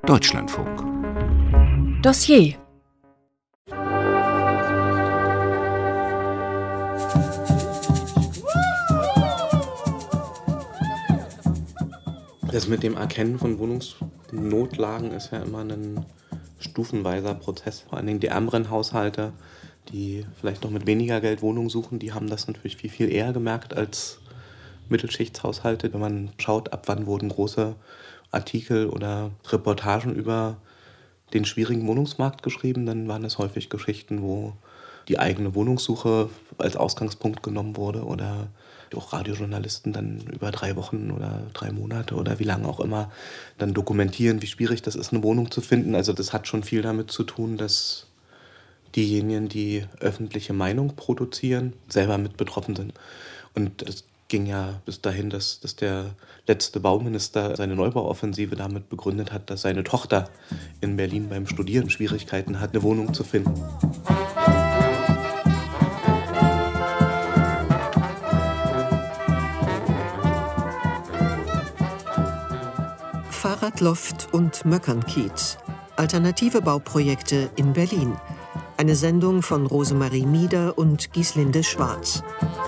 Deutschlandfunk. Dossier. Das mit dem Erkennen von Wohnungsnotlagen ist ja immer ein stufenweiser Prozess. Vor allen Dingen die ärmeren Haushalte, die vielleicht noch mit weniger Geld Wohnungen suchen, die haben das natürlich viel, viel eher gemerkt als Mittelschichtshaushalte. Wenn man schaut, ab wann wurden große Artikel oder Reportagen über den schwierigen Wohnungsmarkt geschrieben, dann waren es häufig Geschichten, wo die eigene Wohnungssuche als Ausgangspunkt genommen wurde oder auch Radiojournalisten dann über 3 Wochen oder 3 Monate oder wie lange auch immer dann dokumentieren, wie schwierig das ist, eine Wohnung zu finden. Also das hat schon viel damit zu tun, dass diejenigen, die öffentliche Meinung produzieren, selber mit betroffen sind. Und es ging ja bis dahin, dass der letzte Bauminister seine Neubauoffensive damit begründet hat, dass seine Tochter in Berlin beim Studieren Schwierigkeiten hat, eine Wohnung zu finden. Fahrradloft und Möckernkiez. Alternative Bauprojekte in Berlin. Eine Sendung von Rosemarie Mieder und Gieslinde Schwarz.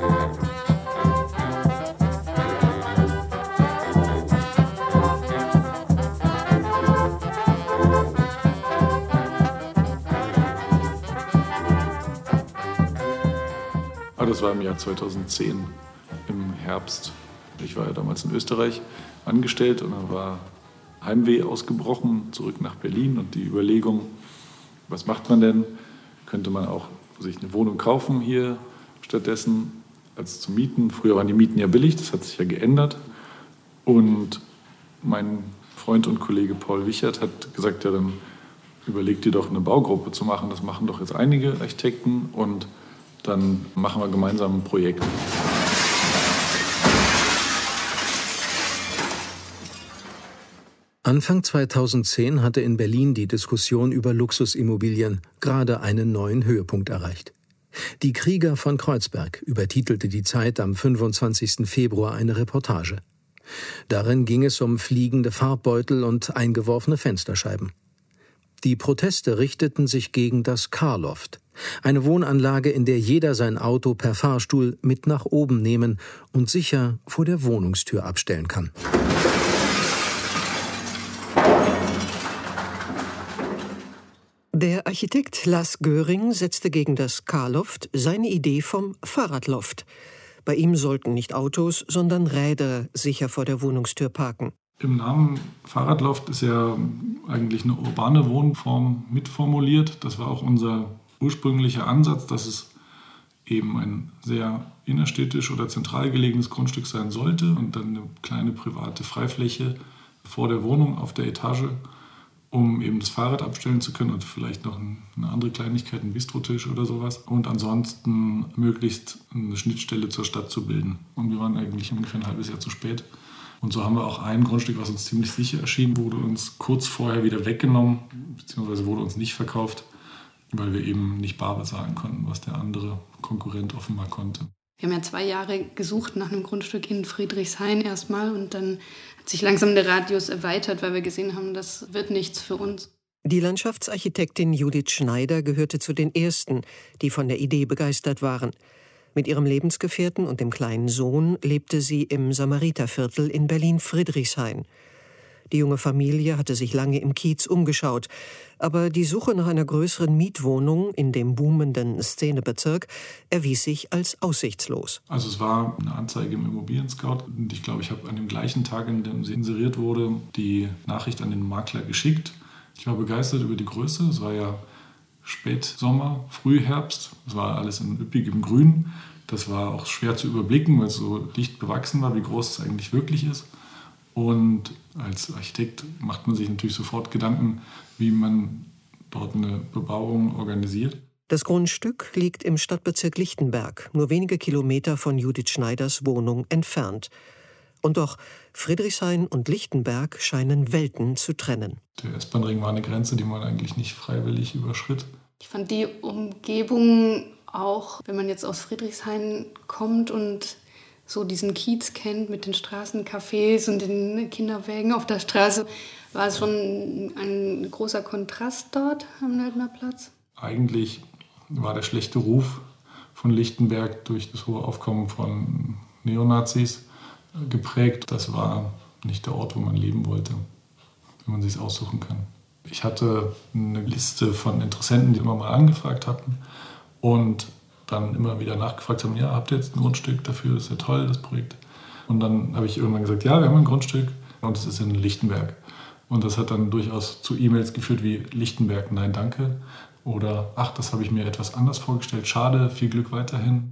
Das war im Jahr 2010, im Herbst. Ich war ja damals in Österreich angestellt und dann war Heimweh ausgebrochen, zurück nach Berlin und die Überlegung, was macht man denn? Könnte man auch sich eine Wohnung kaufen hier stattdessen als zu mieten? Früher waren die Mieten ja billig, das hat sich ja geändert. Und mein Freund und Kollege Paul Wichert hat gesagt, ja dann überleg dir doch eine Baugruppe zu machen. Das machen doch jetzt einige Architekten und dann machen wir gemeinsam ein Projekt. Anfang 2010 hatte in Berlin die Diskussion über Luxusimmobilien gerade einen neuen Höhepunkt erreicht. Die Krieger von Kreuzberg übertitelte die Zeit am 25. Februar eine Reportage. Darin ging es um fliegende Farbbeutel und eingeworfene Fensterscheiben. Die Proteste richteten sich gegen das Carloft, eine Wohnanlage, in der jeder sein Auto per Fahrstuhl mit nach oben nehmen und sicher vor der Wohnungstür abstellen kann. Der Architekt Lars Göring setzte gegen das Carloft seine Idee vom Fahrradloft. Bei ihm sollten nicht Autos, sondern Räder sicher vor der Wohnungstür parken. Im Namen Fahrradloft ist ja eigentlich eine urbane Wohnform mitformuliert. Das war auch unser ursprünglicher Ansatz, dass es eben ein sehr innerstädtisch oder zentral gelegenes Grundstück sein sollte und dann eine kleine private Freifläche vor der Wohnung auf der Etage, um eben das Fahrrad abstellen zu können und vielleicht noch eine andere Kleinigkeit, einen Bistrotisch oder sowas. Und ansonsten möglichst eine Schnittstelle zur Stadt zu bilden. Und wir waren eigentlich ungefähr ein halbes Jahr zu spät. Und so haben wir auch ein Grundstück, was uns ziemlich sicher erschien, wurde uns kurz vorher wieder weggenommen, beziehungsweise wurde uns nicht verkauft, weil wir eben nicht bar bezahlen konnten, was der andere Konkurrent offenbar konnte. Wir haben ja 2 Jahre gesucht nach einem Grundstück in Friedrichshain erstmal und dann hat sich langsam der Radius erweitert, weil wir gesehen haben, das wird nichts für uns. Die Landschaftsarchitektin Judith Schneider gehörte zu den Ersten, die von der Idee begeistert waren. Mit ihrem Lebensgefährten und dem kleinen Sohn lebte sie im Samariterviertel in Berlin-Friedrichshain. Die junge Familie hatte sich lange im Kiez umgeschaut, aber die Suche nach einer größeren Mietwohnung in dem boomenden Szenebezirk erwies sich als aussichtslos. Also es war eine Anzeige im Immobilien-Scout und ich glaube, ich habe an dem gleichen Tag, in dem sie inseriert wurde, die Nachricht an den Makler geschickt. Ich war begeistert über die Größe, es war ja Spätsommer, Frühherbst, es war alles in üppigem Grün. Das war auch schwer zu überblicken, weil es so dicht bewachsen war, wie groß es eigentlich wirklich ist. Und als Architekt macht man sich natürlich sofort Gedanken, wie man dort eine Bebauung organisiert. Das Grundstück liegt im Stadtbezirk Lichtenberg, nur wenige Kilometer von Judith Schneiders Wohnung entfernt. Und doch, Friedrichshain und Lichtenberg scheinen Welten zu trennen. Der S-Bahn-Ring war eine Grenze, die man eigentlich nicht freiwillig überschritt. Ich fand die Umgebung auch, wenn man jetzt aus Friedrichshain kommt und so diesen Kiez kennt mit den Straßencafés und den Kinderwägen auf der Straße, War es schon ein großer Kontrast dort am Nöldner Platz? Eigentlich war der schlechte Ruf von Lichtenberg durch das hohe Aufkommen von Neonazis geprägt. Das war nicht der Ort, wo man leben wollte, wenn man sich es aussuchen kann. Ich hatte eine Liste von Interessenten, die immer mal angefragt hatten und dann immer wieder nachgefragt haben, ja, habt ihr jetzt ein Grundstück dafür, das ist ja toll, das Projekt. Und dann habe ich irgendwann gesagt, ja, wir haben ein Grundstück und es ist in Lichtenberg. Und das hat dann durchaus zu E-Mails geführt wie Lichtenberg, nein, danke. Oder, ach, das habe ich mir etwas anders vorgestellt, schade, viel Glück weiterhin.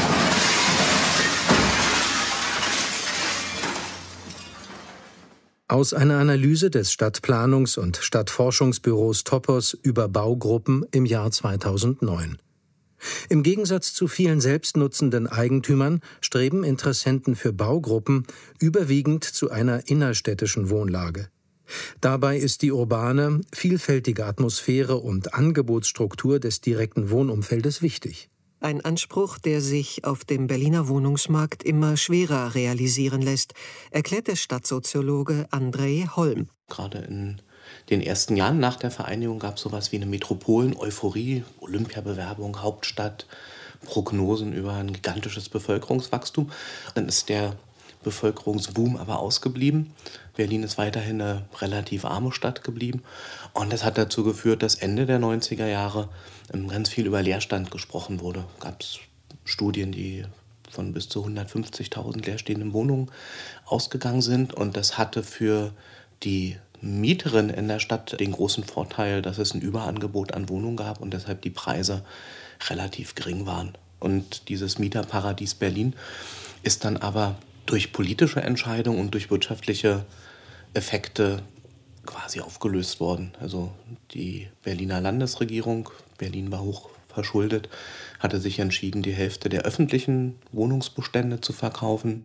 Aus einer Analyse des Stadtplanungs- und Stadtforschungsbüros Topos über Baugruppen im Jahr 2009. Im Gegensatz zu vielen selbstnutzenden Eigentümern streben Interessenten für Baugruppen überwiegend zu einer innerstädtischen Wohnlage. Dabei ist die urbane, vielfältige Atmosphäre und Angebotsstruktur des direkten Wohnumfeldes wichtig. Ein Anspruch, der sich auf dem Berliner Wohnungsmarkt immer schwerer realisieren lässt, erklärt der Stadtsoziologe André Holm. Gerade in den ersten Jahren nach der Vereinigung gab es sowas wie eine Metropolen-Euphorie, Olympiabewerbung, Hauptstadt, Prognosen über ein gigantisches Bevölkerungswachstum. Dann ist der Bevölkerungsboom aber ausgeblieben. Berlin ist weiterhin eine relativ arme Stadt geblieben. Und das hat dazu geführt, dass Ende der 90er Jahre ganz viel über Leerstand gesprochen wurde. Gab es Studien, die von bis zu 150.000 leerstehenden Wohnungen ausgegangen sind. Und das hatte für die Mieterinnen in der Stadt den großen Vorteil, dass es ein Überangebot an Wohnungen gab und deshalb die Preise relativ gering waren. Und dieses Mieterparadies Berlin ist dann aber durch politische Entscheidungen und durch wirtschaftliche Effekte quasi aufgelöst worden. Also die Berliner Landesregierung, Berlin war hoch verschuldet, hatte sich entschieden, die Hälfte der öffentlichen Wohnungsbestände zu verkaufen.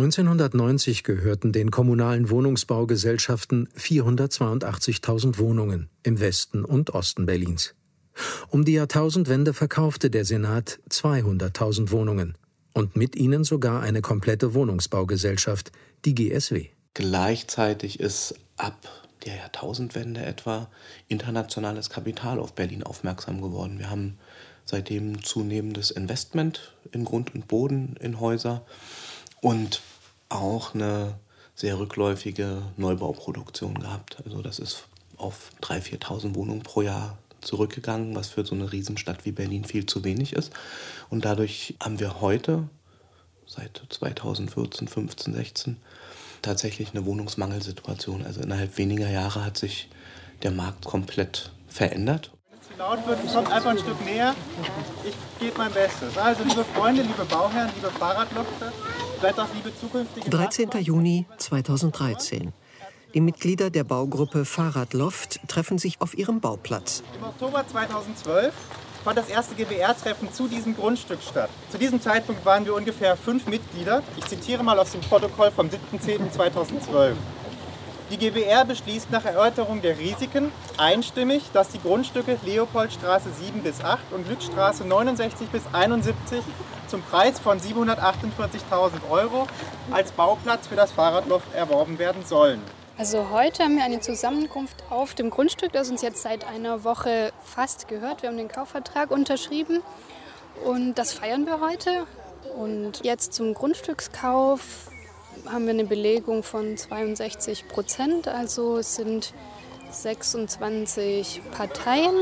1990 gehörten den kommunalen Wohnungsbaugesellschaften 482.000 Wohnungen im Westen und Osten Berlins. Um die Jahrtausendwende verkaufte der Senat 200.000 Wohnungen. Und mit ihnen sogar eine komplette Wohnungsbaugesellschaft, die GSW. Gleichzeitig ist ab der Jahrtausendwende etwa internationales Kapital auf Berlin aufmerksam geworden. Wir haben seitdem zunehmendes Investment in Grund und Boden, in Häuser und auch eine sehr rückläufige Neubauproduktion gehabt. Also das ist auf 3.000, 4.000 Wohnungen pro Jahr zurückgegangen, was für so eine Riesenstadt wie Berlin viel zu wenig ist. Und dadurch haben wir heute, seit 2014, 15, 16, tatsächlich eine Wohnungsmangelsituation. Also innerhalb weniger Jahre hat sich der Markt komplett verändert. Wenn es zu laut wird, kommt einfach ein Stück näher. Ich gebe mein Bestes. Also liebe Freunde, liebe Bauherren, liebe Fahrradlofte, vielleicht auch liebe zukünftige... 13. Juni 2013. Die Mitglieder der Baugruppe Fahrradloft treffen sich auf ihrem Bauplatz. Im Oktober 2012 fand das erste GBR-Treffen zu diesem Grundstück statt. Zu diesem Zeitpunkt waren wir ungefähr 5 Mitglieder. Ich zitiere mal aus dem Protokoll vom 7.10.2012. Die GBR beschließt nach Erörterung der Risiken einstimmig, dass die Grundstücke Leopoldstraße 7 bis 8 und Glückstraße 69 bis 71 zum Preis von 748.000 € als Bauplatz für das Fahrradloft erworben werden sollen. Also heute haben wir eine Zusammenkunft auf dem Grundstück, das uns jetzt seit einer Woche fast gehört. Wir haben den Kaufvertrag unterschrieben und das feiern wir heute. Und jetzt zum Grundstückskauf haben wir eine Belegung von 62%, also es sind 26 Parteien.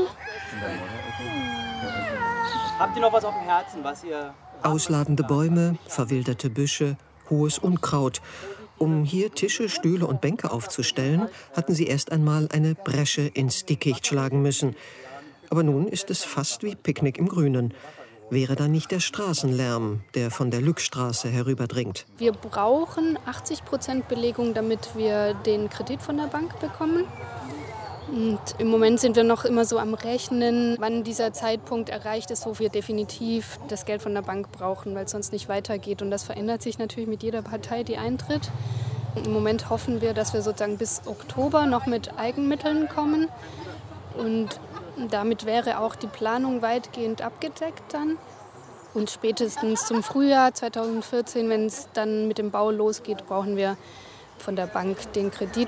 Habt ihr noch was auf dem Herzen, was ihr... Ausladende Bäume, verwilderte Büsche, hohes Unkraut. Um hier Tische, Stühle und Bänke aufzustellen, hatten sie erst einmal eine Bresche ins Dickicht schlagen müssen. Aber nun ist es fast wie Picknick im Grünen. Wäre da nicht der Straßenlärm, der von der Lückstraße herüberdringt? Wir brauchen 80% Belegung, damit wir den Kredit von der Bank bekommen. Und im Moment sind wir noch immer so am Rechnen, wann dieser Zeitpunkt erreicht ist, wo wir definitiv das Geld von der Bank brauchen, weil es sonst nicht weitergeht. Und das verändert sich natürlich mit jeder Partei, die eintritt. Und im Moment hoffen wir, dass wir sozusagen bis Oktober noch mit Eigenmitteln kommen. Und damit wäre auch die Planung weitgehend abgedeckt dann. Und spätestens zum Frühjahr 2014, wenn es dann mit dem Bau losgeht, brauchen wir von der Bank den Kredit.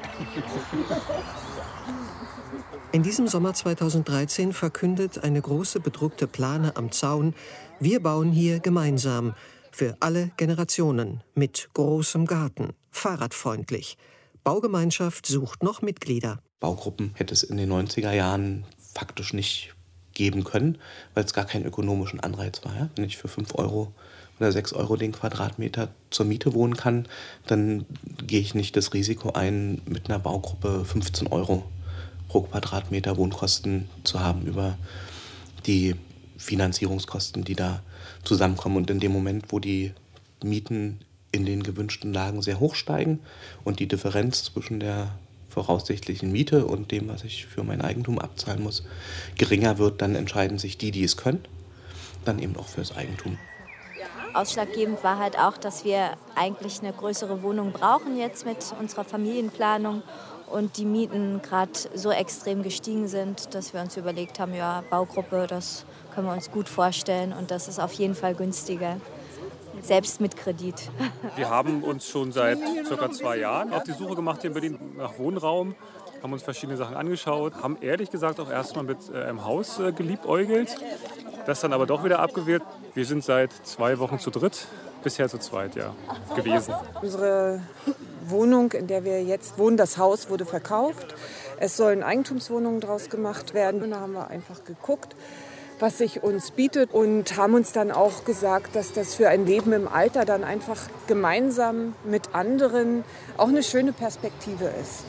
In diesem Sommer 2013 verkündet eine große bedruckte Plane am Zaun: Wir bauen hier gemeinsam, für alle Generationen, mit großem Garten, fahrradfreundlich. Baugemeinschaft sucht noch Mitglieder. Baugruppen hätte es in den 90er Jahren faktisch nicht geben können, weil es gar keinen ökonomischen Anreiz war. Ja? Wenn ich für 5 Euro oder 6 Euro den Quadratmeter zur Miete wohnen kann, dann gehe ich nicht das Risiko ein, mit einer Baugruppe 15 Euro pro Quadratmeter Wohnkosten zu haben über die Finanzierungskosten, die da zusammenkommen. Und in dem Moment, wo die Mieten in den gewünschten Lagen sehr hoch steigen und die Differenz zwischen der voraussichtlichen Miete und dem, was ich für mein Eigentum abzahlen muss, geringer wird, dann entscheiden sich die es können, dann eben auch fürs Eigentum. Ausschlaggebend war halt auch, dass wir eigentlich eine größere Wohnung brauchen jetzt mit unserer Familienplanung und die Mieten gerade so extrem gestiegen sind, dass wir uns überlegt haben, ja, Baugruppe, das können wir uns gut vorstellen und das ist auf jeden Fall günstiger. Selbst mit Kredit. Wir haben uns schon seit ca. 2 Jahren auf die Suche gemacht hier in Berlin nach Wohnraum, haben uns verschiedene Sachen angeschaut, haben ehrlich gesagt auch erstmal mit einem Haus geliebäugelt, das dann aber doch wieder abgewehrt. Wir sind seit 2 Wochen zu dritt, bisher zu zweit gewesen. Unsere Wohnung, in der wir jetzt wohnen, das Haus wurde verkauft. Es sollen Eigentumswohnungen draus gemacht werden. Und da haben wir einfach geguckt, was sich uns bietet und haben uns dann auch gesagt, dass das für ein Leben im Alter dann einfach gemeinsam mit anderen auch eine schöne Perspektive ist.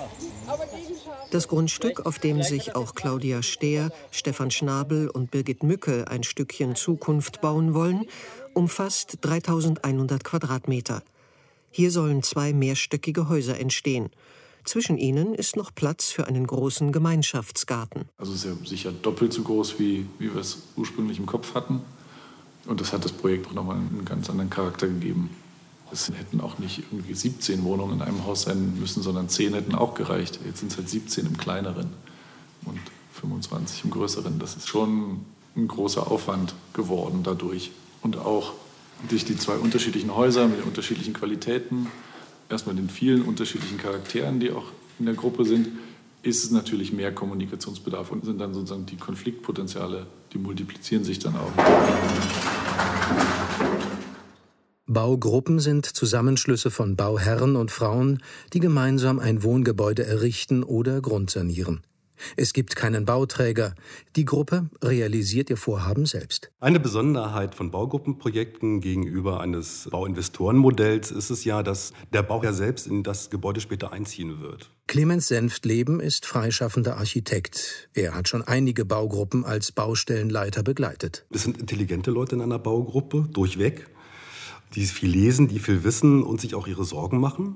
Das Grundstück, auf dem sich auch Claudia Stehr, Stefan Schnabel und Birgit Mücke ein Stückchen Zukunft bauen wollen, umfasst 3.100 Quadratmeter. Hier sollen 2 mehrstöckige Häuser entstehen. Zwischen ihnen ist noch Platz für einen großen Gemeinschaftsgarten. Also es ist ja sicher doppelt so groß, wie wir es ursprünglich im Kopf hatten. Und das hat das Projekt auch nochmal einen ganz anderen Charakter gegeben. Es hätten auch nicht irgendwie 17 Wohnungen in einem Haus sein müssen, sondern 10 hätten auch gereicht. Jetzt sind es halt 17 im kleineren und 25 im größeren. Das ist schon ein großer Aufwand geworden dadurch. Und auch durch die 2 unterschiedlichen Häuser mit den unterschiedlichen Qualitäten, erstmal den vielen unterschiedlichen Charakteren, die auch in der Gruppe sind, ist es natürlich mehr Kommunikationsbedarf und sind dann sozusagen die Konfliktpotenziale, die multiplizieren sich dann auch. Baugruppen sind Zusammenschlüsse von Bauherren und Frauen, die gemeinsam ein Wohngebäude errichten oder grundsanieren. Es gibt keinen Bauträger. Die Gruppe realisiert ihr Vorhaben selbst. Eine Besonderheit von Baugruppenprojekten gegenüber eines Bauinvestorenmodells ist es ja, dass der Bauherr selbst in das Gebäude später einziehen wird. Clemens Senftleben ist freischaffender Architekt. Er hat schon einige Baugruppen als Baustellenleiter begleitet. Es sind intelligente Leute in einer Baugruppe, durchweg, die viel lesen, die viel wissen und sich auch ihre Sorgen machen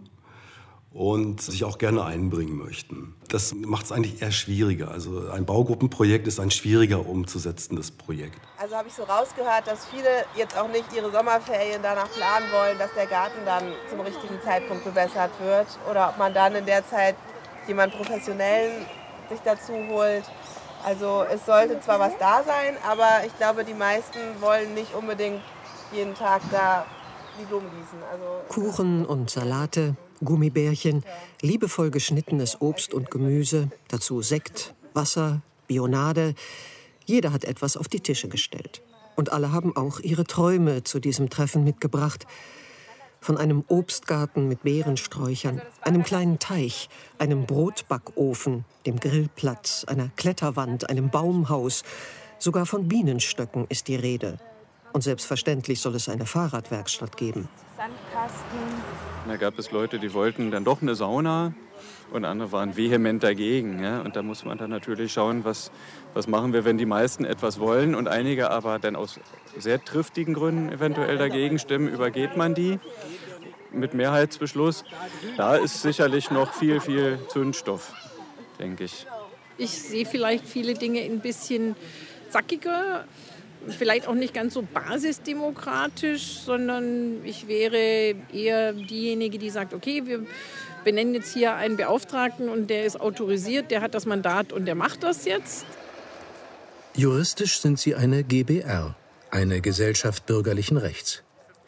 und sich auch gerne einbringen möchten. Das macht es eigentlich eher schwieriger. Also ein Baugruppenprojekt ist ein schwieriger umzusetzendes Projekt. Also habe ich so rausgehört, dass viele jetzt auch nicht ihre Sommerferien danach planen wollen, dass der Garten dann zum richtigen Zeitpunkt bewässert wird. Oder ob man dann in der Zeit jemanden Professionellen sich dazu holt. Also es sollte zwar was da sein, aber ich glaube, die meisten wollen nicht unbedingt jeden Tag da die Blumen gießen. Also Kuchen und Salate, Gummibärchen, liebevoll geschnittenes Obst und Gemüse, dazu Sekt, Wasser, Bionade. Jeder hat etwas auf die Tische gestellt. Und alle haben auch ihre Träume zu diesem Treffen mitgebracht. Von einem Obstgarten mit Beerensträuchern, einem kleinen Teich, einem Brotbackofen, dem Grillplatz, einer Kletterwand, einem Baumhaus. Sogar von Bienenstöcken ist die Rede. Und selbstverständlich soll es eine Fahrradwerkstatt geben. Sandkasten. Da gab es Leute, die wollten dann doch eine Sauna und andere waren vehement dagegen. Ja? Und da muss man dann natürlich schauen, was machen wir, wenn die meisten etwas wollen und einige aber dann aus sehr triftigen Gründen eventuell dagegen stimmen, übergeht man die mit Mehrheitsbeschluss. Da ist sicherlich noch viel, viel Zündstoff, denke ich. Ich sehe vielleicht viele Dinge ein bisschen zackiger. Vielleicht auch nicht ganz so basisdemokratisch, sondern ich wäre eher diejenige, die sagt, okay, wir benennen jetzt hier einen Beauftragten und der ist autorisiert, der hat das Mandat und der macht das jetzt. Juristisch sind sie eine GbR, eine Gesellschaft bürgerlichen Rechts.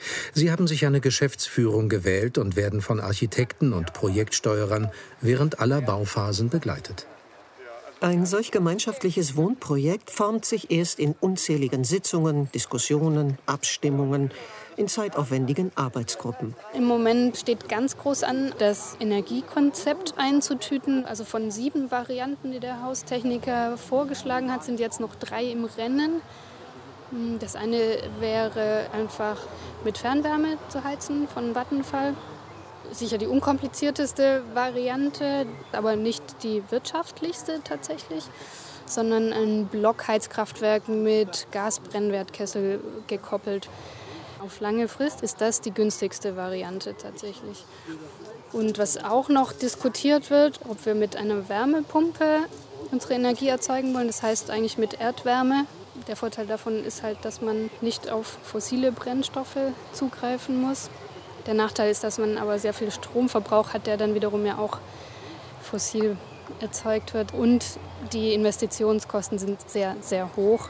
Sie haben sich eine Geschäftsführung gewählt und werden von Architekten und Projektsteuerern während aller Bauphasen begleitet. Ein solch gemeinschaftliches Wohnprojekt formt sich erst in unzähligen Sitzungen, Diskussionen, Abstimmungen, in zeitaufwendigen Arbeitsgruppen. Im Moment steht ganz groß an, das Energiekonzept einzutüten. Also von 7 Varianten, die der Haustechniker vorgeschlagen hat, sind jetzt noch 3 im Rennen. Das eine wäre einfach mit Fernwärme zu heizen von Vattenfall. Sicher die unkomplizierteste Variante, aber nicht die wirtschaftlichste tatsächlich, sondern ein Blockheizkraftwerk mit Gasbrennwertkessel gekoppelt. Auf lange Frist ist das die günstigste Variante tatsächlich. Und was auch noch diskutiert wird, ob wir mit einer Wärmepumpe unsere Energie erzeugen wollen, das heißt eigentlich mit Erdwärme. Der Vorteil davon ist halt, dass man nicht auf fossile Brennstoffe zugreifen muss. Der Nachteil ist, dass man aber sehr viel Stromverbrauch hat, der dann wiederum ja auch fossil erzeugt wird. Und die Investitionskosten sind sehr, sehr hoch.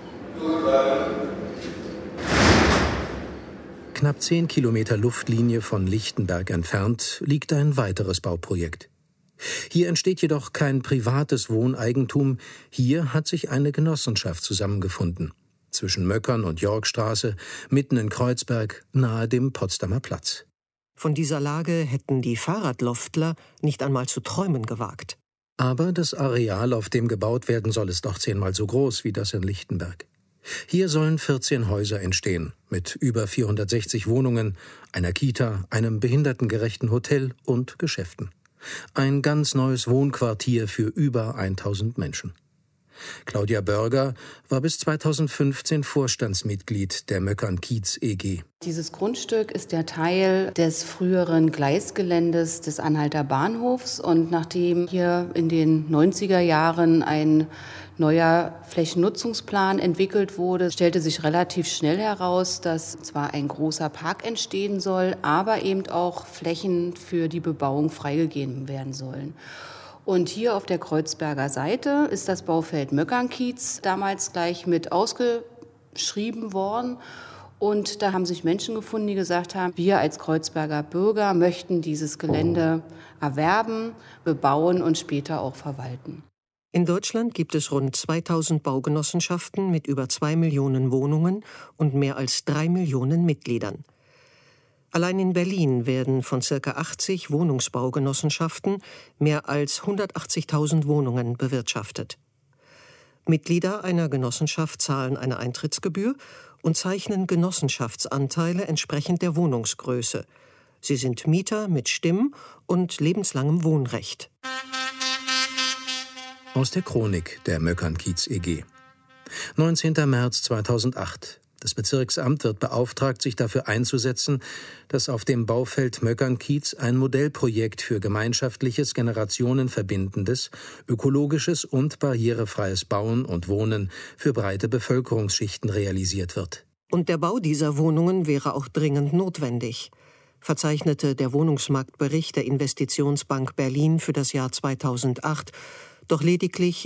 Knapp 10 Kilometer Luftlinie von Lichtenberg entfernt liegt ein weiteres Bauprojekt. Hier entsteht jedoch kein privates Wohneigentum, hier hat sich eine Genossenschaft zusammengefunden. Zwischen Möckern und Yorckstraße, mitten in Kreuzberg, nahe dem Potsdamer Platz. Von dieser Lage hätten die Fahrradloftler nicht einmal zu träumen gewagt. Aber das Areal, auf dem gebaut werden soll, ist doch 10-mal so groß wie das in Lichtenberg. Hier sollen 14 Häuser entstehen, mit über 460 Wohnungen, einer Kita, einem behindertengerechten Hotel und Geschäften. Ein ganz neues Wohnquartier für über 1000 Menschen. Claudia Börger war bis 2015 Vorstandsmitglied der Möckern Kiez EG. Dieses Grundstück ist der Teil des früheren Gleisgeländes des Anhalter Bahnhofs. Und nachdem hier in den 90er Jahren ein neuer Flächennutzungsplan entwickelt wurde, stellte sich relativ schnell heraus, dass zwar ein großer Park entstehen soll, aber eben auch Flächen für die Bebauung freigegeben werden sollen. Und hier auf der Kreuzberger Seite ist das Baufeld Möckernkiez damals gleich mit ausgeschrieben worden. Und da haben sich Menschen gefunden, die gesagt haben, wir als Kreuzberger Bürger möchten dieses Gelände erwerben, bebauen und später auch verwalten. In Deutschland gibt es rund 2000 Baugenossenschaften mit über 2 Millionen Wohnungen und mehr als 3 Millionen Mitgliedern. Allein in Berlin werden von ca. 80 Wohnungsbaugenossenschaften mehr als 180.000 Wohnungen bewirtschaftet. Mitglieder einer Genossenschaft zahlen eine Eintrittsgebühr und zeichnen Genossenschaftsanteile entsprechend der Wohnungsgröße. Sie sind Mieter mit Stimm- und lebenslangem Wohnrecht. Aus der Chronik der Möckern-Kiez EG. 19. März 2008. Das Bezirksamt wird beauftragt, sich dafür einzusetzen, dass auf dem Baufeld Möckern-Kiez ein Modellprojekt für gemeinschaftliches, generationenverbindendes, ökologisches und barrierefreies Bauen und Wohnen für breite Bevölkerungsschichten realisiert wird. Und der Bau dieser Wohnungen wäre auch dringend notwendig, verzeichnete der Wohnungsmarktbericht der Investitionsbank Berlin für das Jahr 2008 doch lediglich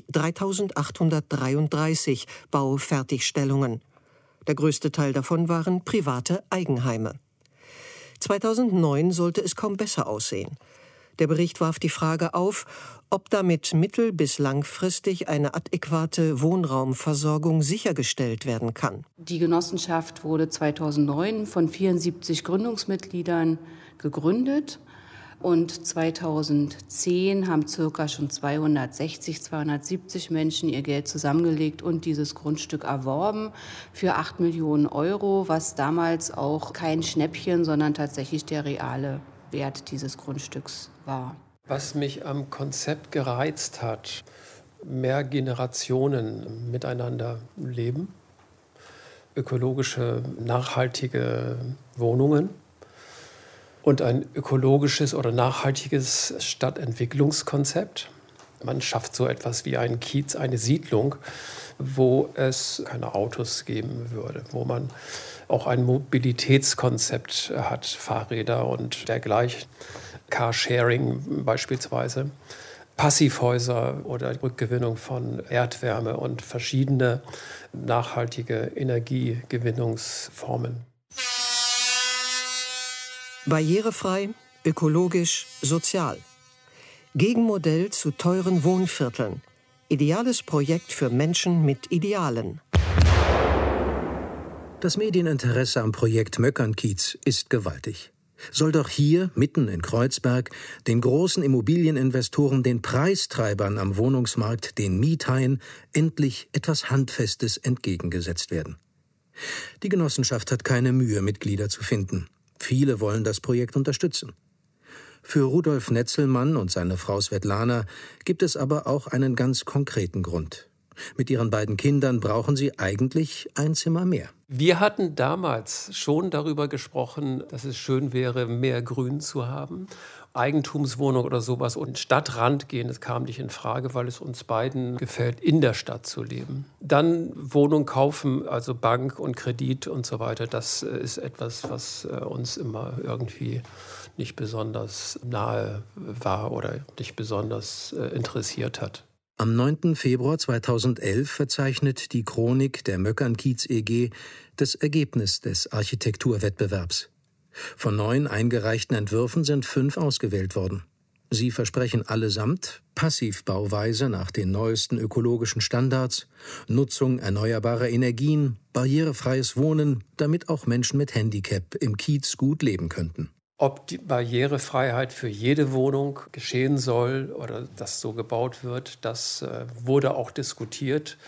3.833 Baufertigstellungen. Der größte Teil davon waren private Eigenheime. 2009 sollte es kaum besser aussehen. Der Bericht warf die Frage auf, ob damit mittel- bis langfristig eine adäquate Wohnraumversorgung sichergestellt werden kann. Die Genossenschaft wurde 2009 von 74 Gründungsmitgliedern gegründet. Und 2010 haben circa schon 270 Menschen ihr Geld zusammengelegt und dieses Grundstück erworben für 8 Millionen Euro, was damals auch kein Schnäppchen, sondern tatsächlich der reale Wert dieses Grundstücks war. Was mich am Konzept gereizt hat, mehr Generationen miteinander leben, ökologische, nachhaltige Wohnungen. Und ein ökologisches oder nachhaltiges Stadtentwicklungskonzept. Man schafft so etwas wie einen Kiez, eine Siedlung, wo es keine Autos geben würde, wo man auch ein Mobilitätskonzept hat, Fahrräder und dergleichen, Carsharing beispielsweise, Passivhäuser oder Rückgewinnung von Erdwärme und verschiedene nachhaltige Energiegewinnungsformen. Barrierefrei, ökologisch, sozial. Gegenmodell zu teuren Wohnvierteln. Ideales Projekt für Menschen mit Idealen. Das Medieninteresse am Projekt Möckernkiez ist gewaltig. Soll doch hier, mitten in Kreuzberg, den großen Immobilieninvestoren, den Preistreibern am Wohnungsmarkt, den Miethaien, endlich etwas Handfestes entgegengesetzt werden. Die Genossenschaft hat keine Mühe, Mitglieder zu finden. Viele wollen das Projekt unterstützen. Für Rudolf Netzelmann und seine Frau Svetlana gibt es aber auch einen ganz konkreten Grund. Mit ihren beiden Kindern brauchen sie eigentlich ein Zimmer mehr. Wir hatten damals schon darüber gesprochen, dass es schön wäre, mehr Grün zu haben. Eigentumswohnung oder sowas und Stadtrand gehen, das kam nicht in Frage, weil es uns beiden gefällt, in der Stadt zu leben. Dann Wohnung kaufen, also Bank und Kredit und so weiter, das ist etwas, was uns immer irgendwie nicht besonders nahe war oder nicht besonders interessiert hat. Am 9. Februar 2011 verzeichnet die Chronik der Möckernkiez e.G. das Ergebnis des Architekturwettbewerbs. Von 9 eingereichten Entwürfen sind 5 ausgewählt worden. Sie versprechen allesamt Passivbauweise nach den neuesten ökologischen Standards, Nutzung erneuerbarer Energien, barrierefreies Wohnen, damit auch Menschen mit Handicap im Kiez gut leben könnten. Ob die Barrierefreiheit für jede Wohnung geschehen soll oder das so gebaut wird, das wurde auch diskutiert.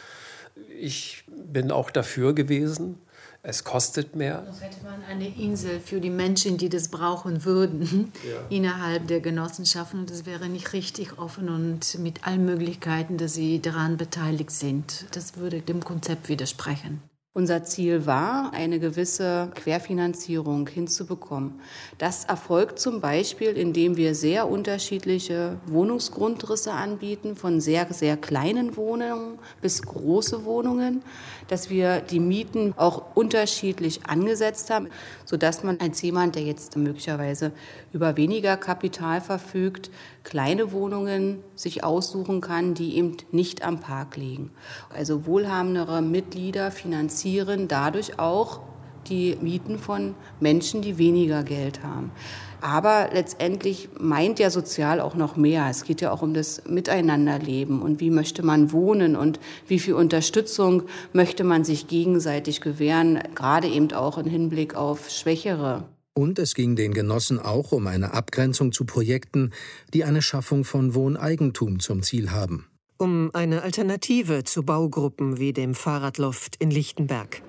Ich bin auch dafür gewesen. Es kostet mehr. Sonst hätte man eine Insel für die Menschen, die das brauchen würden, innerhalb der Genossenschaften. Das wäre nicht richtig offen und mit allen Möglichkeiten, dass sie daran beteiligt sind. Das würde dem Konzept widersprechen. Unser Ziel war, eine gewisse Querfinanzierung hinzubekommen. Das erfolgt zum Beispiel, indem wir sehr unterschiedliche Wohnungsgrundrisse anbieten, von sehr, sehr kleinen Wohnungen bis große Wohnungen, dass wir die Mieten auch unterschiedlich angesetzt haben, sodass man als jemand, der jetzt möglicherweise über weniger Kapital verfügt, kleine Wohnungen sich aussuchen kann, die eben nicht am Park liegen. Also wohlhabendere Mitglieder finanzieren dadurch auch die Mieten von Menschen, die weniger Geld haben. Aber letztendlich meint ja sozial auch noch mehr. Es geht ja auch um das Miteinanderleben und wie möchte man wohnen und wie viel Unterstützung möchte man sich gegenseitig gewähren, gerade eben auch im Hinblick auf Schwächere. Und es ging den Genossen auch um eine Abgrenzung zu Projekten, die eine Schaffung von Wohneigentum zum Ziel haben. Um eine Alternative zu Baugruppen wie dem Fahrradloft in Lichtenberg.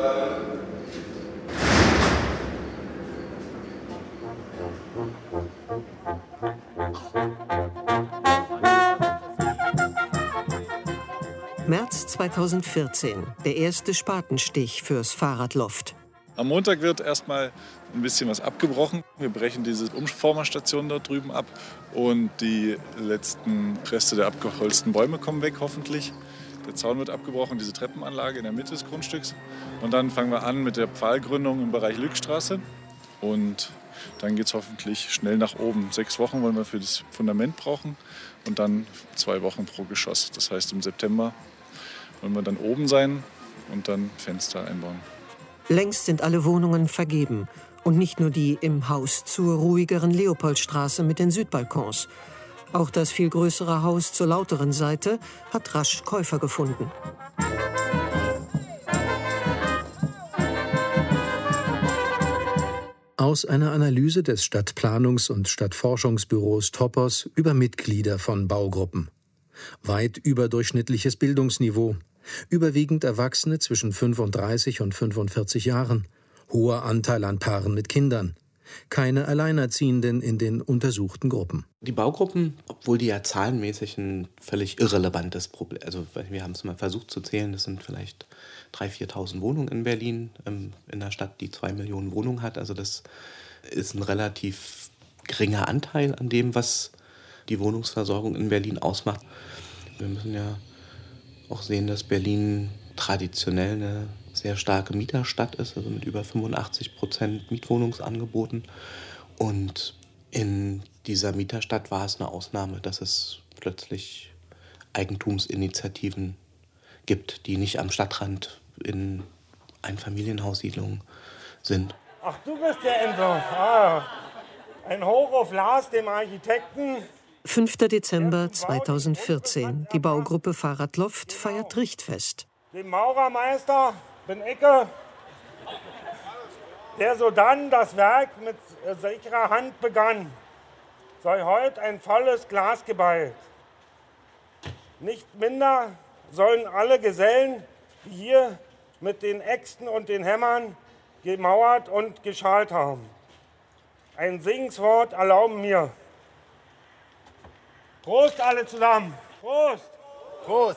März 2014, der erste Spatenstich fürs Fahrradloft. Am Montag wird erstmal ein bisschen was abgebrochen. Wir brechen diese Umformerstation dort drüben ab und die letzten Reste der abgeholzten Bäume kommen weg, hoffentlich. Der Zaun wird abgebrochen, diese Treppenanlage in der Mitte des Grundstücks. Und dann fangen wir an mit der Pfahlgründung im Bereich Lückstraße. Und dann geht es hoffentlich schnell nach oben. 6 Wochen wollen wir für das Fundament brauchen und dann 2 Wochen pro Geschoss. Das heißt, im September wollen wir dann oben sein und dann Fenster einbauen. Längst sind alle Wohnungen vergeben. Und nicht nur die im Haus zur ruhigeren Leopoldstraße mit den Südbalkons. Auch das viel größere Haus zur lauteren Seite hat rasch Käufer gefunden. Aus einer Analyse des Stadtplanungs- und Stadtforschungsbüros Topos über Mitglieder von Baugruppen. Weit überdurchschnittliches Bildungsniveau, überwiegend Erwachsene zwischen 35 und 45 Jahren, hoher Anteil an Paaren mit Kindern, keine Alleinerziehenden in den untersuchten Gruppen. Die Baugruppen, obwohl die ja zahlenmäßig ein völlig irrelevantes Problem, also wir haben es mal versucht zu zählen, das sind vielleicht 3.000, 4.000 Wohnungen in Berlin, in einer Stadt, die 2 Millionen Wohnungen hat. Also das ist ein relativ geringer Anteil an dem, was die Wohnungsversorgung in Berlin ausmacht. Wir müssen ja auch sehen, dass Berlin traditionell eine sehr starke Mieterstadt ist, also mit über 85% Mietwohnungsangeboten. Und in dieser Mieterstadt war es eine Ausnahme, dass es plötzlich Eigentumsinitiativen gibt, die nicht am Stadtrand in Einfamilienhaussiedlungen sind. Ach, du bist der Ender. Ah. Ein Hoch auf Lars, dem Architekten. 5. Dezember 2014. Die Baugruppe Fahrradloft feiert Richtfest. Dem Maurermeister bin Icke, der sodann das Werk mit sicherer Hand begann, sei heute ein volles Glas geballt. Nicht minder sollen alle Gesellen, die hier mit den Äxten und den Hämmern gemauert und geschalt haben. Ein Segenswort erlauben mir. Prost alle zusammen. Prost. Prost.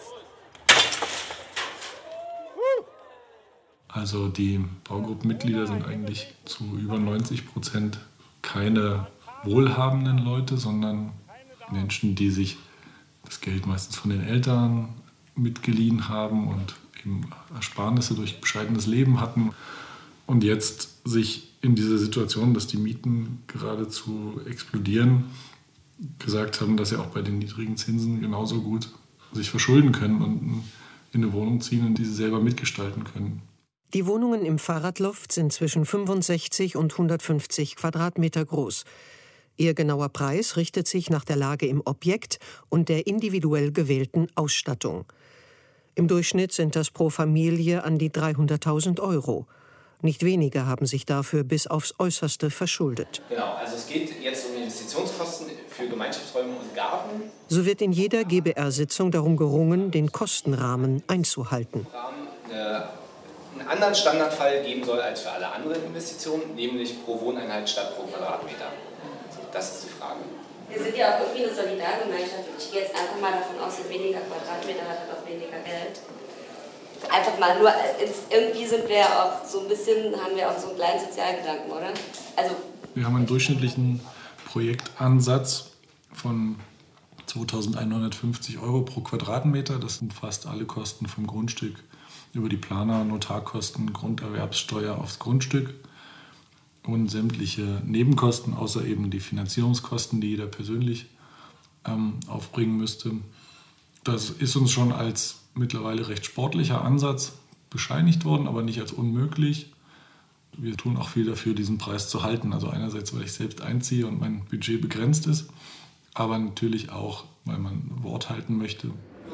Also die Baugruppenmitglieder sind eigentlich zu über 90% keine wohlhabenden Leute, sondern Menschen, die sich das Geld meistens von den Eltern mitgeliehen haben und eben Ersparnisse durch bescheidenes Leben hatten und jetzt sich in dieser Situation, dass die Mieten geradezu explodieren, gesagt haben, dass sie auch bei den niedrigen Zinsen genauso gut sich verschulden können und in eine Wohnung ziehen, in die sie selber mitgestalten können. Die Wohnungen im Fahrradloft sind zwischen 65 und 150 Quadratmeter groß. Ihr genauer Preis richtet sich nach der Lage im Objekt und der individuell gewählten Ausstattung. Im Durchschnitt sind das pro Familie an die 300.000 €. Nicht wenige haben sich dafür bis aufs Äußerste verschuldet. Genau, also es geht jetzt um Investitionskosten für Gemeinschaftsräume und Garten. So wird in jeder GBR-Sitzung darum gerungen, den Kostenrahmen einzuhalten. Einen anderen Standardfall geben soll als für alle anderen Investitionen, nämlich pro Wohneinheit statt pro Quadratmeter. Das ist die Frage. Wir sind ja auch irgendwie eine Solidargemeinschaft. Ich gehe jetzt einfach mal davon aus, dass weniger Quadratmeter hat auch weniger Geld. Einfach mal nur, irgendwie sind wir ja auch so ein bisschen, haben wir auch so einen kleinen Sozialgedanken, oder? Also wir haben einen durchschnittlichen Projektansatz von 2.150 € pro Quadratmeter. Das umfasst alle Kosten vom Grundstück über die Planer, Notarkosten, Grunderwerbssteuer aufs Grundstück und sämtliche Nebenkosten, außer eben die Finanzierungskosten, die jeder persönlich aufbringen müsste. Das ist uns schon als mittlerweile recht sportlicher Ansatz bescheinigt worden, aber nicht als unmöglich. Wir tun auch viel dafür, diesen Preis zu halten. Also einerseits, weil ich selbst einziehe und mein Budget begrenzt ist, aber natürlich auch, weil man Wort halten möchte.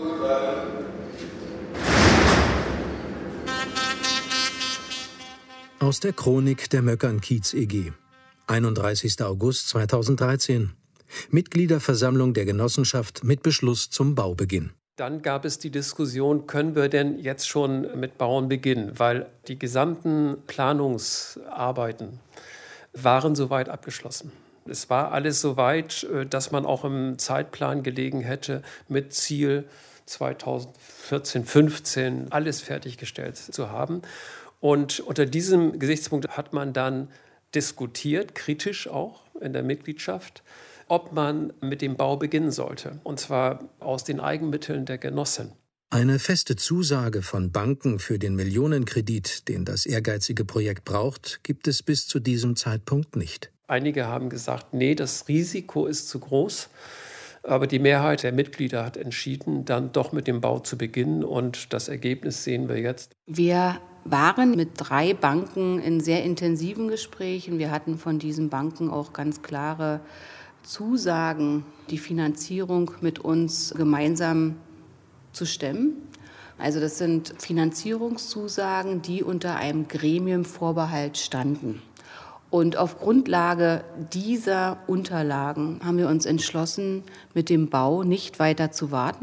Aus der Chronik der Möckern-Kiez e.G. 31. August 2013. Mitgliederversammlung der Genossenschaft mit Beschluss zum Baubeginn. Dann gab es die Diskussion, können wir denn jetzt schon mit Bauen beginnen? Weil die gesamten Planungsarbeiten waren soweit abgeschlossen. Es war alles soweit, dass man auch im Zeitplan gelegen hätte, mit Ziel 2014, 2015 alles fertiggestellt zu haben. Und unter diesem Gesichtspunkt hat man dann diskutiert, kritisch auch in der Mitgliedschaft, ob man mit dem Bau beginnen sollte, und zwar aus den Eigenmitteln der Genossen. Eine feste Zusage von Banken für den Millionenkredit, den das ehrgeizige Projekt braucht, gibt es bis zu diesem Zeitpunkt nicht. Einige haben gesagt, nee, das Risiko ist zu groß. Aber die Mehrheit der Mitglieder hat entschieden, dann doch mit dem Bau zu beginnen. Und das Ergebnis sehen wir jetzt. Wir waren mit 3 Banken in sehr intensiven Gesprächen. Wir hatten von diesen Banken auch ganz klare Zusagen, die Finanzierung mit uns gemeinsam zu stemmen. Also das sind Finanzierungszusagen, die unter einem Gremienvorbehalt standen. Und auf Grundlage dieser Unterlagen haben wir uns entschlossen, mit dem Bau nicht weiter zu warten.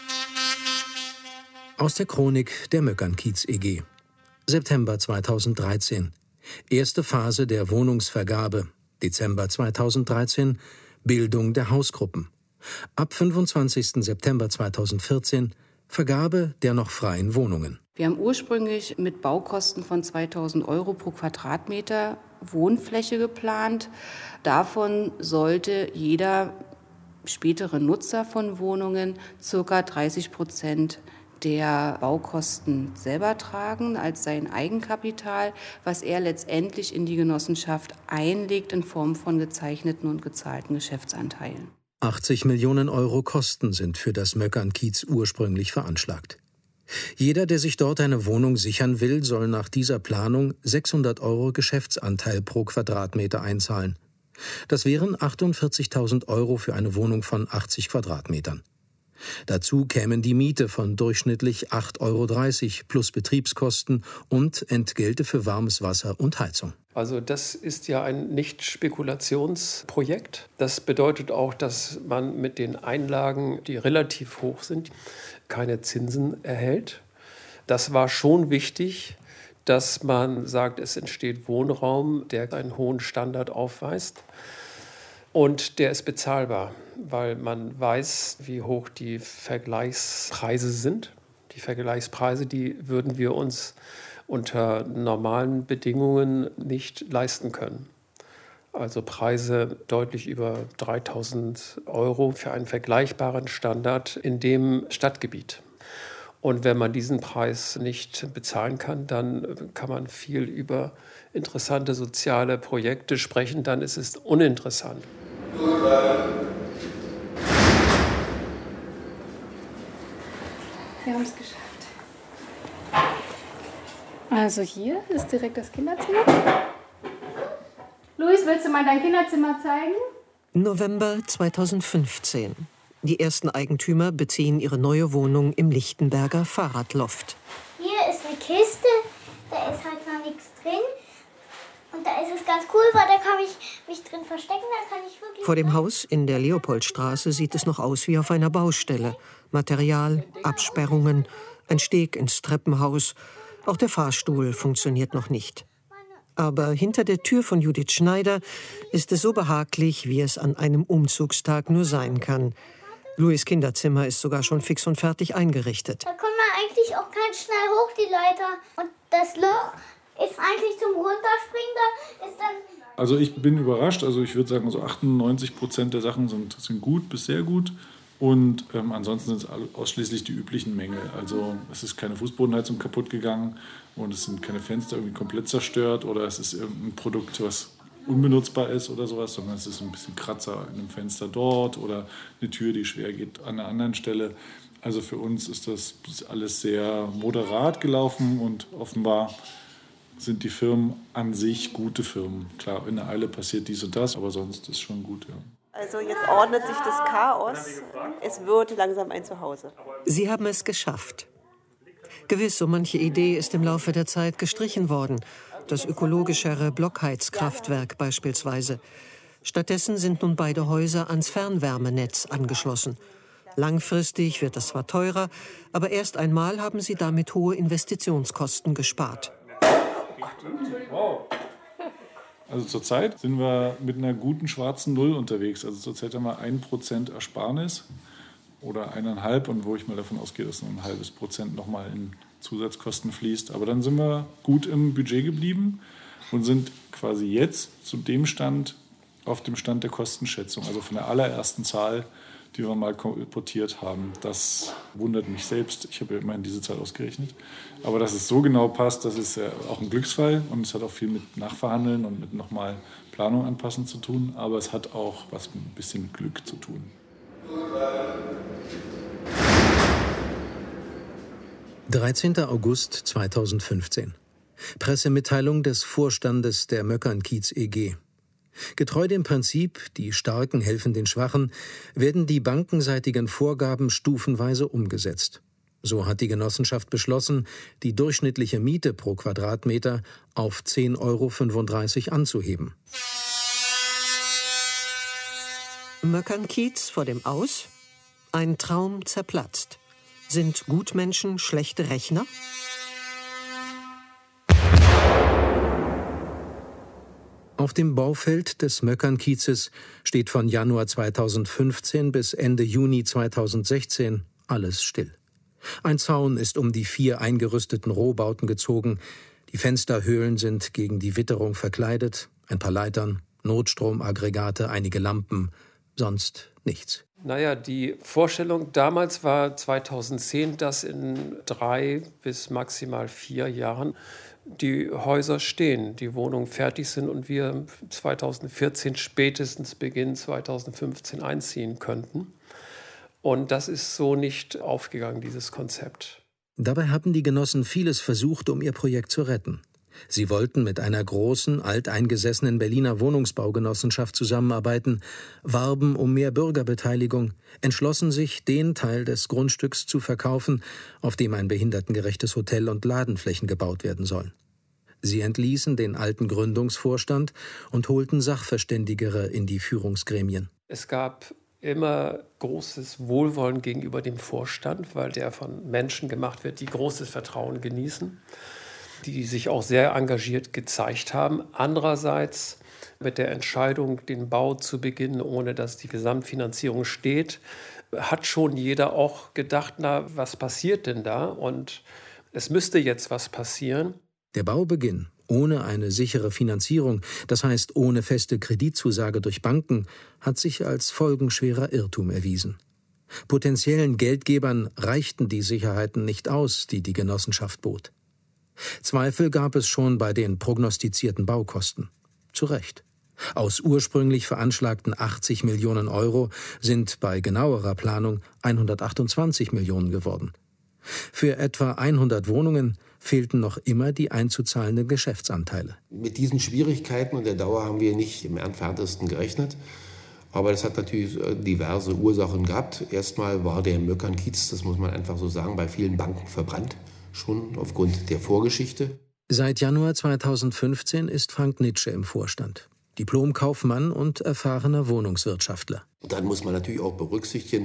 Aus der Chronik der Möckern-Kiez e.G. September 2013. Erste Phase der Wohnungsvergabe. Dezember 2013. Bildung der Hausgruppen. Ab 25. September 2014 Vergabe der noch freien Wohnungen. Wir haben ursprünglich mit Baukosten von 2.000 € pro Quadratmeter Wohnfläche geplant. Davon sollte jeder spätere Nutzer von Wohnungen ca. 30% der Baukosten selber tragen als sein Eigenkapital, was er letztendlich in die Genossenschaft einlegt in Form von gezeichneten und gezahlten Geschäftsanteilen. 80 Millionen € Kosten sind für das Möckern-Kiez ursprünglich veranschlagt. Jeder, der sich dort eine Wohnung sichern will, soll nach dieser Planung 600 € Geschäftsanteil pro Quadratmeter einzahlen. Das wären 48.000 € für eine Wohnung von 80 Quadratmetern. Dazu kämen die Miete von durchschnittlich 8,30 € plus Betriebskosten und Entgelte für warmes Wasser und Heizung. Also das ist ja ein Nicht-Spekulationsprojekt. Das bedeutet auch, dass man mit den Einlagen, die relativ hoch sind, keine Zinsen erhält. Das war schon wichtig, dass man sagt, es entsteht Wohnraum, der einen hohen Standard aufweist. Und der ist bezahlbar, weil man weiß, wie hoch die Vergleichspreise sind. Die Vergleichspreise, die würden wir uns unter normalen Bedingungen nicht leisten können. Also Preise deutlich über 3.000 € für einen vergleichbaren Standard in dem Stadtgebiet. Und wenn man diesen Preis nicht bezahlen kann, dann kann man viel über interessante soziale Projekte sprechen, dann ist es uninteressant. Wir haben es geschafft. Also hier ist direkt das Kinderzimmer. Luis, willst du mal dein Kinderzimmer zeigen? November 2015. Die ersten Eigentümer beziehen ihre neue Wohnung im Lichtenberger Fahrradloft. Hier ist eine Kiste, da ist halt noch nichts drin. Und da ist es ganz cool, weil da kann ich mich drin verstecken, da kann ich wirklich... Vor dem Haus in der Leopoldstraße sieht es noch aus wie auf einer Baustelle. Material, Absperrungen, ein Steg ins Treppenhaus. Auch der Fahrstuhl funktioniert noch nicht. Aber hinter der Tür von Judith Schneider ist es so behaglich, wie es an einem Umzugstag nur sein kann. Louis' Kinderzimmer ist sogar schon fix und fertig eingerichtet. Da kommt man eigentlich auch ganz schnell hoch, die Leiter. Und das Loch ist eigentlich zum Runterspringen, da ist dann... Also ich bin überrascht, also ich würde sagen, so 98% der Sachen sind gut bis sehr gut. Und ansonsten sind es ausschließlich die üblichen Mängel. Also es ist keine Fußbodenheizung kaputt gegangen und es sind keine Fenster irgendwie komplett zerstört oder es ist irgendein Produkt, was unbenutzbar ist oder sowas, sondern es ist ein bisschen Kratzer in einem Fenster dort oder eine Tür, die schwer geht an einer anderen Stelle. Also für uns ist das alles sehr moderat gelaufen und offenbar sind die Firmen an sich gute Firmen. Klar, in der Eile passiert dies und das, aber sonst ist es schon gut, ja. Also jetzt ordnet sich das Chaos. Es wird langsam ein Zuhause. Sie haben es geschafft. Gewiss, so manche Idee ist im Laufe der Zeit gestrichen worden. Das ökologischere Blockheizkraftwerk beispielsweise. Stattdessen sind nun beide Häuser ans Fernwärmenetz angeschlossen. Langfristig wird das zwar teurer, aber erst einmal haben sie damit hohe Investitionskosten gespart. Also zurzeit sind wir mit einer guten schwarzen Null unterwegs. Also zurzeit haben wir 1% Ersparnis oder 1,5%, und wo ich mal davon ausgehe, dass nur ein halbes Prozent nochmal in Zusatzkosten fließt. Aber dann sind wir gut im Budget geblieben und sind quasi jetzt zu dem Stand, auf dem Stand der Kostenschätzung, also von der allerersten Zahl, die wir mal kolportiert haben. Das wundert mich selbst. Ich habe ja immerhin diese Zahl ausgerechnet. Aber dass es so genau passt, das ist ja auch ein Glücksfall. Und es hat auch viel mit Nachverhandeln und mit nochmal Planung anpassen zu tun. Aber es hat auch was mit ein bisschen Glück zu tun. »13. August 2015. Pressemitteilung des Vorstandes der Möckernkiez e.G. Getreu dem Prinzip, die Starken helfen den Schwachen, werden die bankenseitigen Vorgaben stufenweise umgesetzt. So hat die Genossenschaft beschlossen, die durchschnittliche Miete pro Quadratmeter auf 10,35 € anzuheben. Möckernkiez vor dem Aus? Ein Traum zerplatzt. Sind Gutmenschen schlechte Rechner? Auf dem Baufeld des Möckernkiezes steht von Januar 2015 bis Ende Juni 2016 alles still. Ein Zaun ist um die 4 eingerüsteten Rohbauten gezogen, die Fensterhöhlen sind gegen die Witterung verkleidet, ein paar Leitern, Notstromaggregate, einige Lampen, sonst nichts. Naja, die Vorstellung damals war 2010, dass in 3 bis maximal 4 Jahren die Häuser stehen, die Wohnungen fertig sind und wir 2014 spätestens Beginn 2015 einziehen könnten. Und das ist so nicht aufgegangen, dieses Konzept. Dabei haben die Genossen vieles versucht, um ihr Projekt zu retten. Sie wollten mit einer großen, alteingesessenen Berliner Wohnungsbaugenossenschaft zusammenarbeiten, warben um mehr Bürgerbeteiligung, entschlossen sich, den Teil des Grundstücks zu verkaufen, auf dem ein behindertengerechtes Hotel und Ladenflächen gebaut werden sollen. Sie entließen den alten Gründungsvorstand und holten Sachverständigere in die Führungsgremien. Es gab immer großes Wohlwollen gegenüber dem Vorstand, weil der von Menschen gemacht wird, die großes Vertrauen genießen, die sich auch sehr engagiert gezeigt haben. Andererseits mit der Entscheidung, den Bau zu beginnen, ohne dass die Gesamtfinanzierung steht, hat schon jeder auch gedacht, na, was passiert denn da? Und es müsste jetzt was passieren. Der Baubeginn ohne eine sichere Finanzierung, das heißt ohne feste Kreditzusage durch Banken, hat sich als folgenschwerer Irrtum erwiesen. Potenziellen Geldgebern reichten die Sicherheiten nicht aus, die die Genossenschaft bot. Zweifel gab es schon bei den prognostizierten Baukosten. Zu Recht. Aus ursprünglich veranschlagten 80 Millionen Euro sind bei genauerer Planung 128 Millionen geworden. Für etwa 100 Wohnungen fehlten noch immer die einzuzahlenden Geschäftsanteile. Mit diesen Schwierigkeiten und der Dauer haben wir nicht im Entferntesten gerechnet. Aber das hat natürlich diverse Ursachen gehabt. Erstmal war der Möckernkiez, das muss man einfach so sagen, bei vielen Banken verbrannt, schon aufgrund der Vorgeschichte. Seit Januar 2015 ist Frank Nitsche im Vorstand. Diplomkaufmann und erfahrener Wohnungswirtschaftler. Dann muss man natürlich auch berücksichtigen,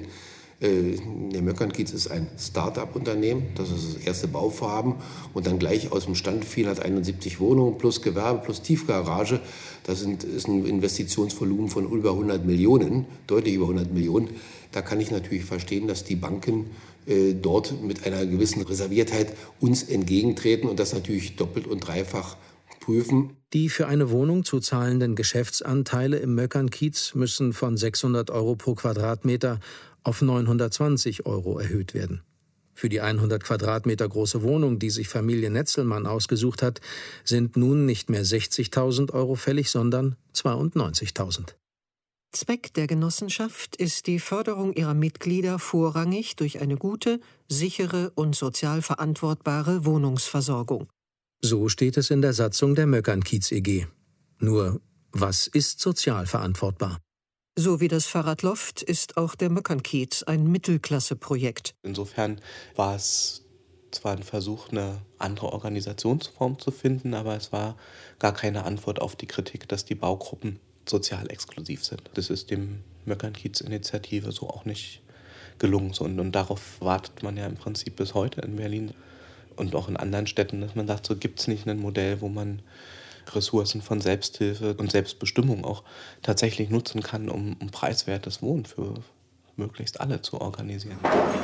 der Möckernkiez ist ein Start-up-Unternehmen, das ist das erste Bauvorhaben und dann gleich aus dem Stand 471 Wohnungen plus Gewerbe plus Tiefgarage. Das ist ein Investitionsvolumen von über 100 Millionen, deutlich über 100 Millionen. Da kann ich natürlich verstehen, dass die Banken dort mit einer gewissen Reserviertheit uns entgegentreten und das natürlich doppelt und dreifach prüfen. Die für eine Wohnung zu zahlenden Geschäftsanteile im Möckernkiez müssen von 600 Euro pro Quadratmeter auf 920 Euro erhöht werden. Für die 100 Quadratmeter große Wohnung, die sich Familie Netzelmann ausgesucht hat, sind nun nicht mehr 60.000 Euro fällig, sondern 92.000. Zweck der Genossenschaft ist die Förderung ihrer Mitglieder vorrangig durch eine gute, sichere und sozial verantwortbare Wohnungsversorgung. So steht es in der Satzung der Möckernkiez e.G. Nur, was ist sozial verantwortbar? So wie das Fahrradloft ist auch der Möckernkiez ein Mittelklasse-Projekt. Insofern war es zwar ein Versuch, eine andere Organisationsform zu finden, aber es war gar keine Antwort auf die Kritik, dass die Baugruppen sozial exklusiv sind. Das ist dem Möckernkiez-Initiative so auch nicht gelungen. Und darauf wartet man ja im Prinzip bis heute in Berlin und auch in anderen Städten, dass man sagt, so gibt es nicht ein Modell, wo man Ressourcen von Selbsthilfe und Selbstbestimmung auch tatsächlich nutzen kann, um preiswertes Wohnen für möglichst alle zu organisieren.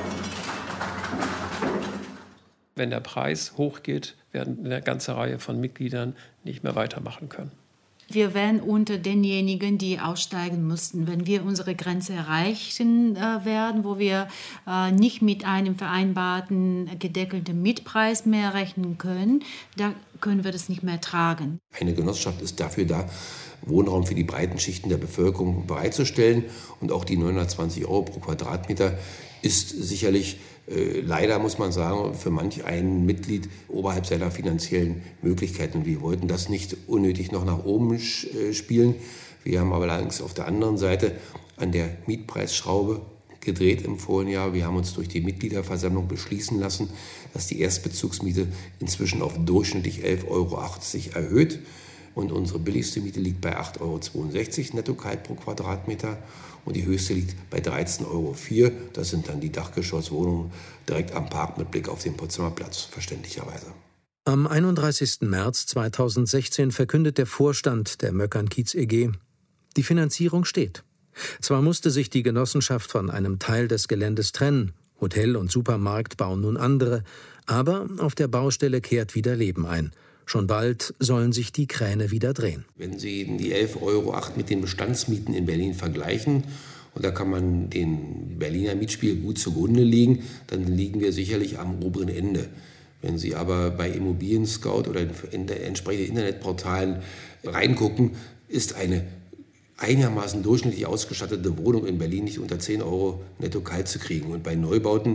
Wenn der Preis hochgeht, werden eine ganze Reihe von Mitgliedern nicht mehr weitermachen können. Wir wären unter denjenigen, die aussteigen müssten. Wenn wir unsere Grenze erreichen werden, wo wir nicht mit einem vereinbarten gedeckelten Mietpreis mehr rechnen können, dann können wir das nicht mehr tragen. Eine Genossenschaft ist dafür da, Wohnraum für die breiten Schichten der Bevölkerung bereitzustellen. Und auch die 920 Euro pro Quadratmeter ist sicherlich, leider muss man sagen, für manch ein Mitglied oberhalb seiner finanziellen Möglichkeiten. Und wir wollten das nicht unnötig noch nach oben spielen. Wir haben aber allerdings auf der anderen Seite an der Mietpreisschraube gedreht im vorigen Jahr. Wir haben uns durch die Mitgliederversammlung beschließen lassen, dass die Erstbezugsmiete inzwischen auf durchschnittlich 11,80 Euro erhöht. Und unsere billigste Miete liegt bei 8,62 Euro netto kalt pro Quadratmeter. Und die höchste liegt bei 13,04 Euro. Das sind dann die Dachgeschosswohnungen direkt am Park mit Blick auf den Potsdamer Platz, verständlicherweise. Am 31. März 2016 verkündet der Vorstand der Möckernkiez e.G., die Finanzierung steht. Zwar musste sich die Genossenschaft von einem Teil des Geländes trennen, Hotel und Supermarkt bauen nun andere, aber auf der Baustelle kehrt wieder Leben ein. Schon bald sollen sich die Kräne wieder drehen. Wenn Sie die 11,08 Euro mit den Bestandsmieten in Berlin vergleichen, und da kann man den Berliner Mietspiegel gut zugrunde legen, dann liegen wir sicherlich am oberen Ende. Wenn Sie aber bei Immobilien Scout oder in entsprechenden Internetportalen reingucken, ist eine einigermaßen durchschnittlich ausgestattete Wohnung in Berlin nicht unter 10 Euro netto kalt zu kriegen. Und bei Neubauten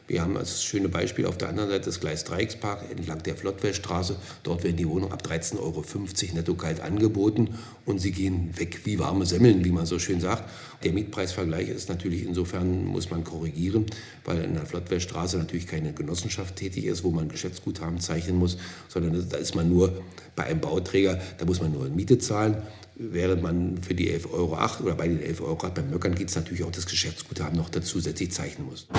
Wir haben als schöne Beispiel auf der anderen Seite das Gleisdreieckspark entlang der Flottwellstraße. Dort werden die Wohnungen ab 13,50 € netto kalt angeboten und sie gehen weg wie warme Semmeln, wie man so schön sagt. Der Mietpreisvergleich ist natürlich insofern, muss man korrigieren, weil in der Flottwellstraße natürlich keine Genossenschaft tätig ist, wo man Geschäftsguthaben zeichnen muss, sondern da ist man nur bei einem Bauträger, da muss man nur Miete zahlen. Während man für die 11,08 € oder bei den 11 € gerade beim Möckern geht es natürlich auch das Geschäftsguthaben noch dazu zusätzlich zeichnen muss.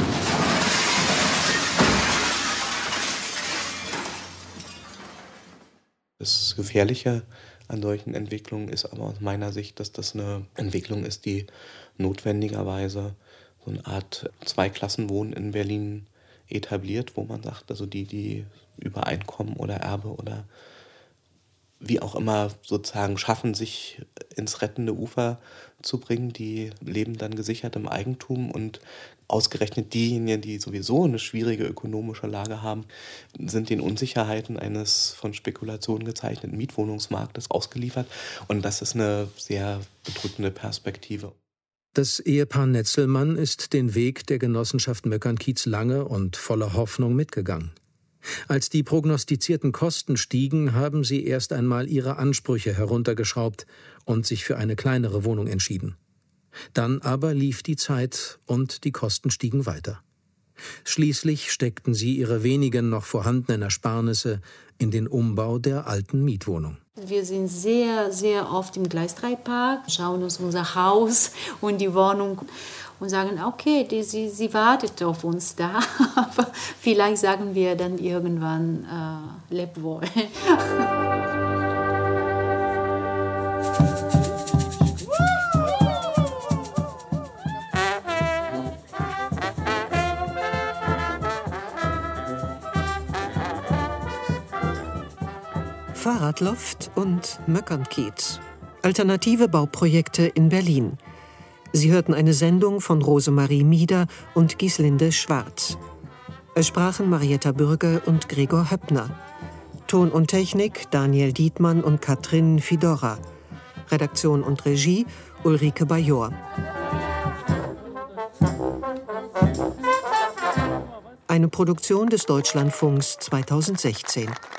Das Gefährliche an solchen Entwicklungen ist aber aus meiner Sicht, dass das eine Entwicklung ist, die notwendigerweise so eine Art Zweiklassenwohnen in Berlin etabliert, wo man sagt, also die über Einkommen oder Erbe oder wie auch immer sozusagen schaffen, sich ins rettende Ufer zu bringen, die leben dann gesichert im Eigentum und ausgerechnet diejenigen, die sowieso eine schwierige ökonomische Lage haben, sind den Unsicherheiten eines von Spekulationen gezeichneten Mietwohnungsmarktes ausgeliefert und das ist eine sehr bedrückende Perspektive. Das Ehepaar Netzelmann ist den Weg der Genossenschaft Möckern-Kiez lange und voller Hoffnung mitgegangen. Als die prognostizierten Kosten stiegen, haben sie erst einmal ihre Ansprüche heruntergeschraubt und sich für eine kleinere Wohnung entschieden. Dann aber lief die Zeit und die Kosten stiegen weiter. Schließlich steckten sie ihre wenigen noch vorhandenen Ersparnisse in den Umbau der alten Mietwohnung. Wir sind sehr, sehr oft im Gleisdreieckpark, schauen uns unser Haus und die Wohnung und sagen, okay, sie wartet auf uns da, aber vielleicht sagen wir dann irgendwann, leb wohl. Fahrradloft und Möckern-Kiez. Alternative Bauprojekte in Berlin. Sie hörten eine Sendung von Rosemarie Mieder und Gislinde Schwarz. Es sprachen Marietta Bürger und Gregor Höppner. Ton und Technik Daniel Dietmann und Katrin Fidora. Redaktion und Regie Ulrike Bajor. Eine Produktion des Deutschlandfunks 2016.